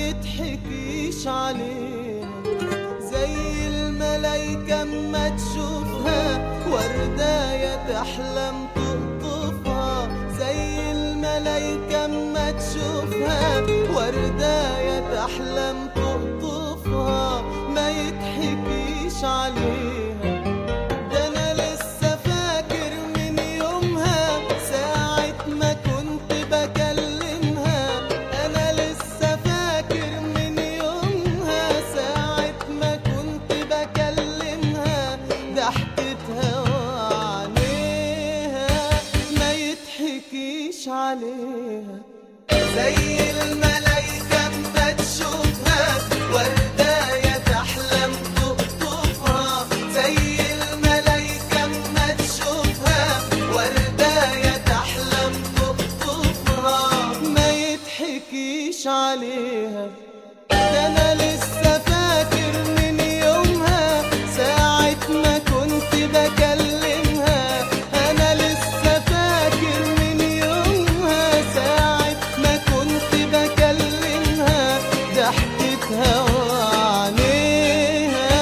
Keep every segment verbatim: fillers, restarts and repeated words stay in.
يتحكيش عليها. زي الملايكة اما تشوفها ورداية تحلم تقطفها. زي الملايكة اما تشوفها ورداية تحلم تقطفها. ما يتحكيش عليها. ده انا لسه فاكر من يومها ساعة ما كنت بكلمها. انا لسه فاكر من يومها ساعة ما كنت بكلمها. ضحكتها وعينيها ما يتحكيش عليها. زي الملايكة اما تشوفها ورداية تحلم تقطفها. زي الملايكة اما تشوفها ورداية تحلم تقطفها. ما يتحكيش عليها. ده انا لسه فاكر من يومها ساعة ما كنت بكلمها. انا لسه فاكر من يومها ساعة ما كنت بكلمها. ضحكتها وعينيها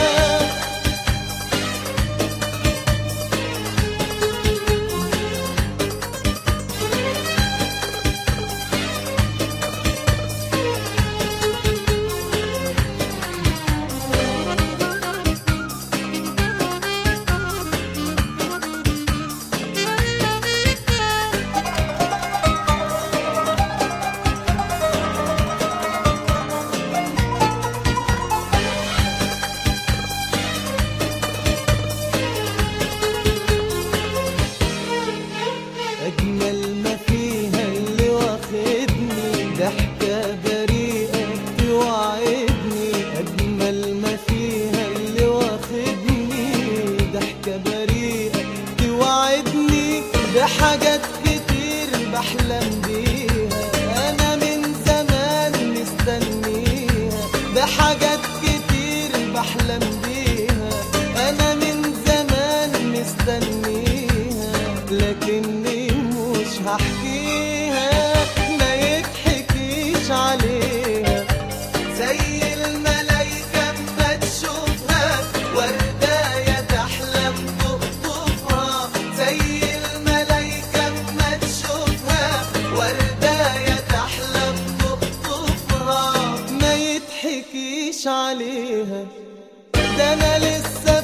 أجمل ما فيها اللي واخدني. ضحكة بريئة توعدني. أجمل ما فيها اللي واخدني. ضحكة بريئة توعدني بحاجات كتير بحلم بيها. أنا من زمان مستنيها. بحاجات كتير بحلم بيها. أنا من زمان مستنيها. لكني مش هحكيها. ما يتحكيش عليها. زي الملايكة اما تشوفها ورداية تحلم تقطفها. زي الملايكة اما تشوفها ورداية تحلم تقطفها. ما يتحكيش عليها. ده انا لسه